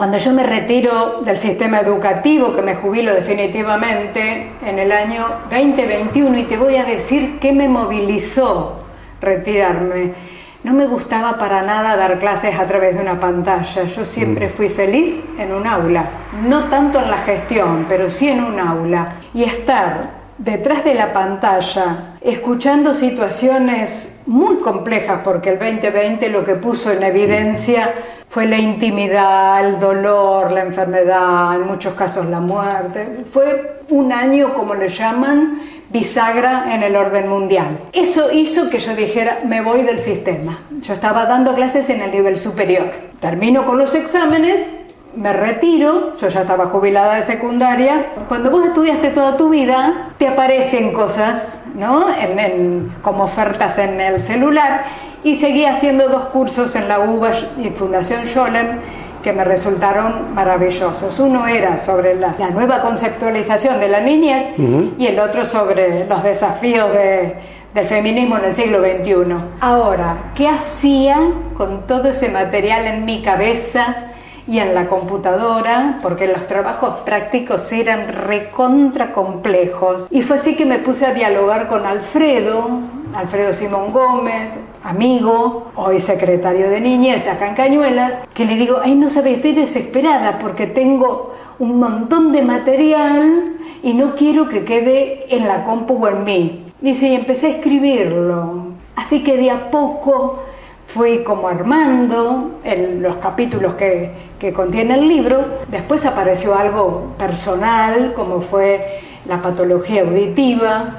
Cuando yo me retiro del sistema educativo, que me jubilo definitivamente en el año 2021, y te voy a decir qué me movilizó retirarme. No me gustaba para nada dar clases a través de una pantalla. Yo siempre fui feliz en un aula, no tanto en la gestión, pero sí en un aula. Y estar detrás de la pantalla, escuchando situaciones muy complejas, porque el 2020 lo que puso en evidencia fue la intimidad, el dolor, la enfermedad, en muchos casos la muerte. Fue un año, como le llaman, bisagra en el orden mundial. Eso hizo que yo dijera, me voy del sistema. Yo estaba dando clases en el nivel superior. Termino con los exámenes, me retiro, yo ya estaba jubilada de secundaria. Cuando vos estudiaste toda tu vida, te aparecen cosas, ¿no? Como ofertas en el celular, y seguí haciendo 2 cursos en la UBA y Fundación Scholem que me resultaron maravillosos. Uno era sobre la nueva conceptualización de la niñez y el otro sobre los desafíos del feminismo en el siglo XXI. Ahora, ¿qué hacía con todo ese material en mi cabeza y en la computadora? Porque los trabajos prácticos eran recontra complejos. Y fue así que me puse a dialogar con Alfredo Simón Gómez, amigo, hoy secretario de Niñez acá en Cañuelas, que le digo, ay, no sabes, estoy desesperada porque tengo un montón de material y no quiero que quede en la compu o en mí. Dice, y empecé a escribirlo. Así que de a poco fui como armando los capítulos que contiene el libro. Después apareció algo personal, como fue la patología auditiva,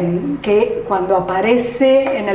que cuando aparece en el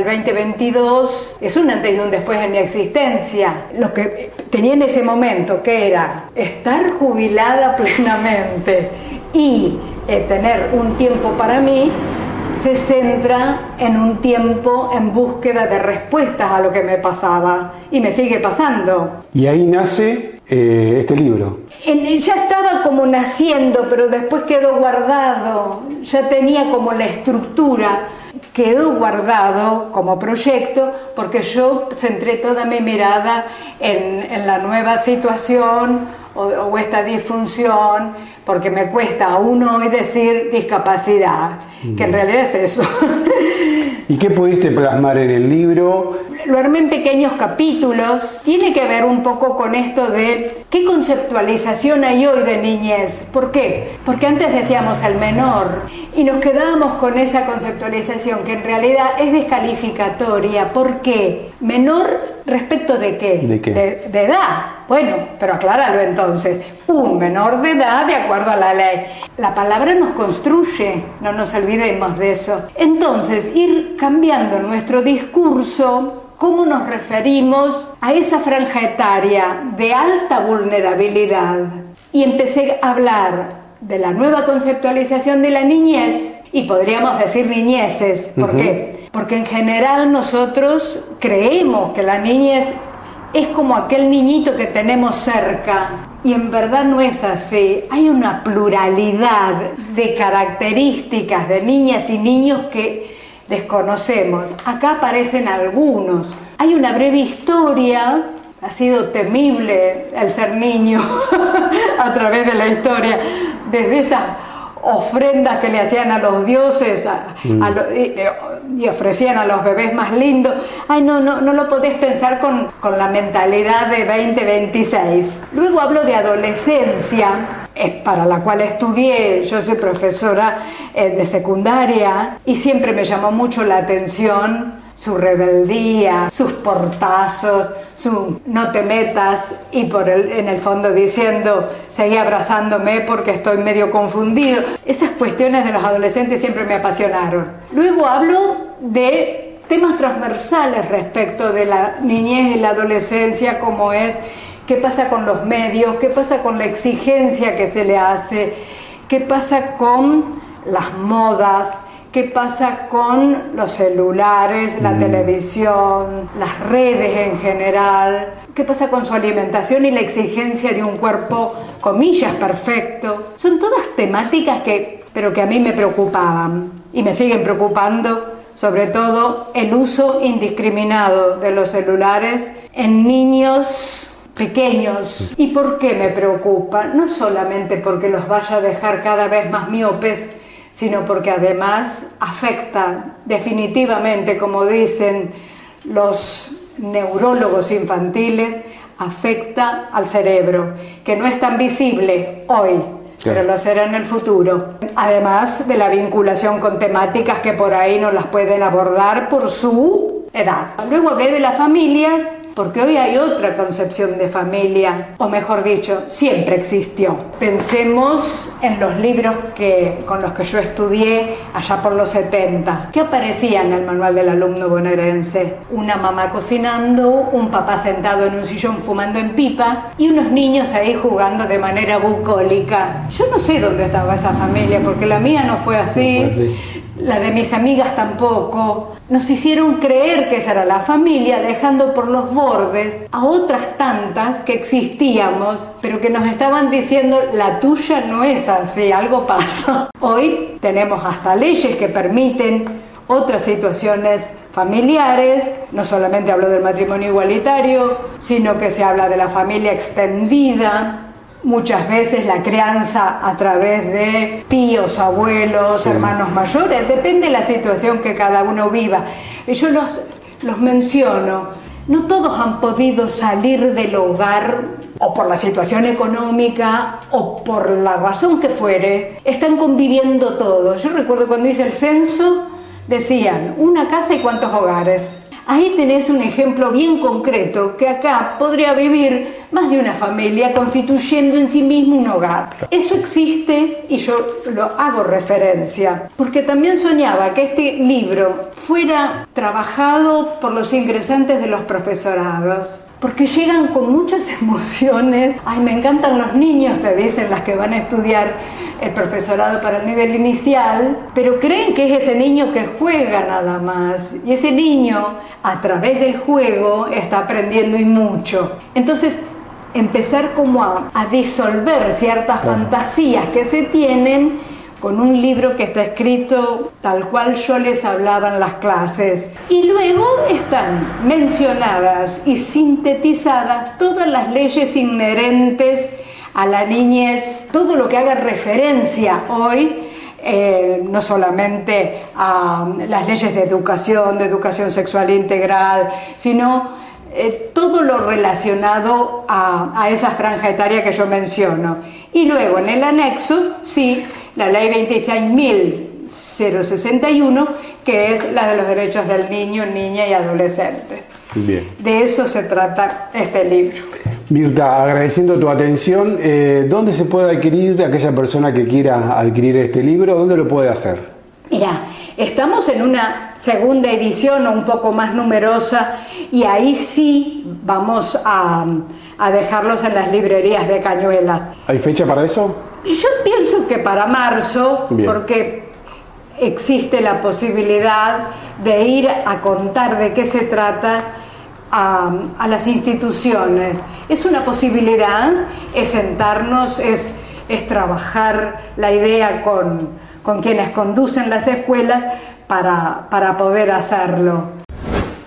2022 es un antes y un después en mi existencia. Lo que tenía en ese momento, que era estar jubilada plenamente y tener un tiempo para mí, se centra en un tiempo en búsqueda de respuestas a lo que me pasaba, y me sigue pasando. Y ahí nace este libro. Ya estaba como naciendo, pero después quedó guardado, ya tenía como la estructura, quedó guardado como proyecto, porque yo centré toda mi mirada en la nueva situación o esta disfunción, porque me cuesta aún hoy decir discapacidad, que en realidad es eso. ¿Y qué pudiste plasmar en el libro? Lo armé en pequeños capítulos. Tiene que ver un poco con esto de qué conceptualización hay hoy de niñez. ¿Por qué? Porque antes decíamos el menor y nos quedábamos con esa conceptualización que en realidad es descalificatoria. ¿Por qué? ¿Menor respecto de qué? ¿De qué? De edad. Bueno, pero acláralo entonces. Un menor de edad de acuerdo a la ley. La palabra nos construye, no nos olvidemos de eso. Entonces, ir cambiando nuestro discurso, cómo nos referimos a esa franja etaria de alta vulnerabilidad. Y empecé a hablar de la nueva conceptualización de la niñez, y podríamos decir niñeces. ¿Por qué? Porque en general nosotros creemos que la niñez es como aquel niñito que tenemos cerca, y en verdad no es así. Hay una pluralidad de características de niñas y niños que desconocemos. Acá aparecen algunos. Hay una breve historia. Ha sido temible el ser niño a través de la historia, desde esas ofrendas que le hacían a los dioses y ofrecían a los bebés más lindos. Ay, no lo podés pensar con la mentalidad de 2026. Luego hablo de adolescencia, para la cual estudié. Yo soy profesora de secundaria y siempre me llamó mucho la atención su rebeldía, sus portazos, su no te metas, y en el fondo diciendo seguí abrazándome porque estoy medio confundido. Esas cuestiones de los adolescentes siempre me apasionaron. Luego hablo de temas transversales respecto de la niñez y la adolescencia, como es qué pasa con los medios, qué pasa con la exigencia que se le hace, qué pasa con las modas, qué pasa con los celulares, la televisión, las redes en general, qué pasa con su alimentación y la exigencia de un cuerpo, comillas, perfecto. Son todas temáticas pero que a mí me preocupaban y me siguen preocupando, sobre todo el uso indiscriminado de los celulares en niños pequeños. ¿Y por qué me preocupa? No solamente porque los vaya a dejar cada vez más miopes, sino porque además afecta definitivamente, como dicen los neurólogos infantiles, afecta al cerebro, que no es tan visible hoy, pero lo será en el futuro. Además de la vinculación con temáticas que por ahí no las pueden abordar por su edad. Luego hablé de las familias, porque hoy hay otra concepción de familia, o mejor dicho, siempre existió. Pensemos en los libros con los que yo estudié allá por los 70. ¿Qué aparecía en el manual del alumno bonaerense? Una mamá cocinando, un papá sentado en un sillón fumando en pipa y unos niños ahí jugando de manera bucólica. Yo no sé dónde estaba esa familia, porque la mía no fue así. La de mis amigas tampoco. Nos hicieron creer que esa era la familia, dejando por los bordes a otras tantas que existíamos, pero que nos estaban diciendo: la tuya no es así, algo pasa. Hoy tenemos hasta leyes que permiten otras situaciones familiares. No solamente hablo del matrimonio igualitario, sino que se habla de la familia extendida. Muchas veces la crianza a través de tíos, abuelos, hermanos mayores, depende de la situación que cada uno viva. Y yo los menciono. No todos han podido salir del hogar, o por la situación económica, o por la razón que fuere. Están conviviendo todos. Yo recuerdo cuando hice el censo, decían, una casa y cuántos hogares. Ahí tenés un ejemplo bien concreto, que acá podría vivir más de una familia constituyendo en sí mismo un hogar. Eso existe y yo lo hago referencia, porque también soñaba que este libro fuera trabajado por los ingresantes de los profesorados, porque llegan con muchas emociones. Ay, me encantan los niños, te dicen las que van a estudiar el profesorado para el nivel inicial, pero creen que es ese niño que juega nada más, y ese niño a través del juego está aprendiendo y mucho. Entonces empezar como a disolver ciertas fantasías que se tienen con un libro que está escrito tal cual yo les hablaba en las clases. Y luego están mencionadas y sintetizadas todas las leyes inherentes a la niñez, todo lo que haga referencia hoy, no solamente a las leyes de educación sexual integral, sino todo lo relacionado a esa franja etaria que yo menciono. Y luego en el anexo, sí, la ley 26.061, que es la de los derechos del niño, niña y adolescentes. Bien. De eso se trata este libro. Mirta, agradeciendo tu atención, ¿dónde se puede adquirir aquella persona que quiera adquirir este libro? ¿Dónde lo puede hacer? Mira, estamos en una segunda edición un poco más numerosa y ahí sí vamos a dejarlos en las librerías de Cañuelas. ¿Hay fecha para eso? Yo pienso que para marzo, bien, porque existe la posibilidad de ir a contar de qué se trata a las instituciones. Es una posibilidad, es sentarnos, es trabajar la idea con quienes conducen las escuelas para poder hacerlo.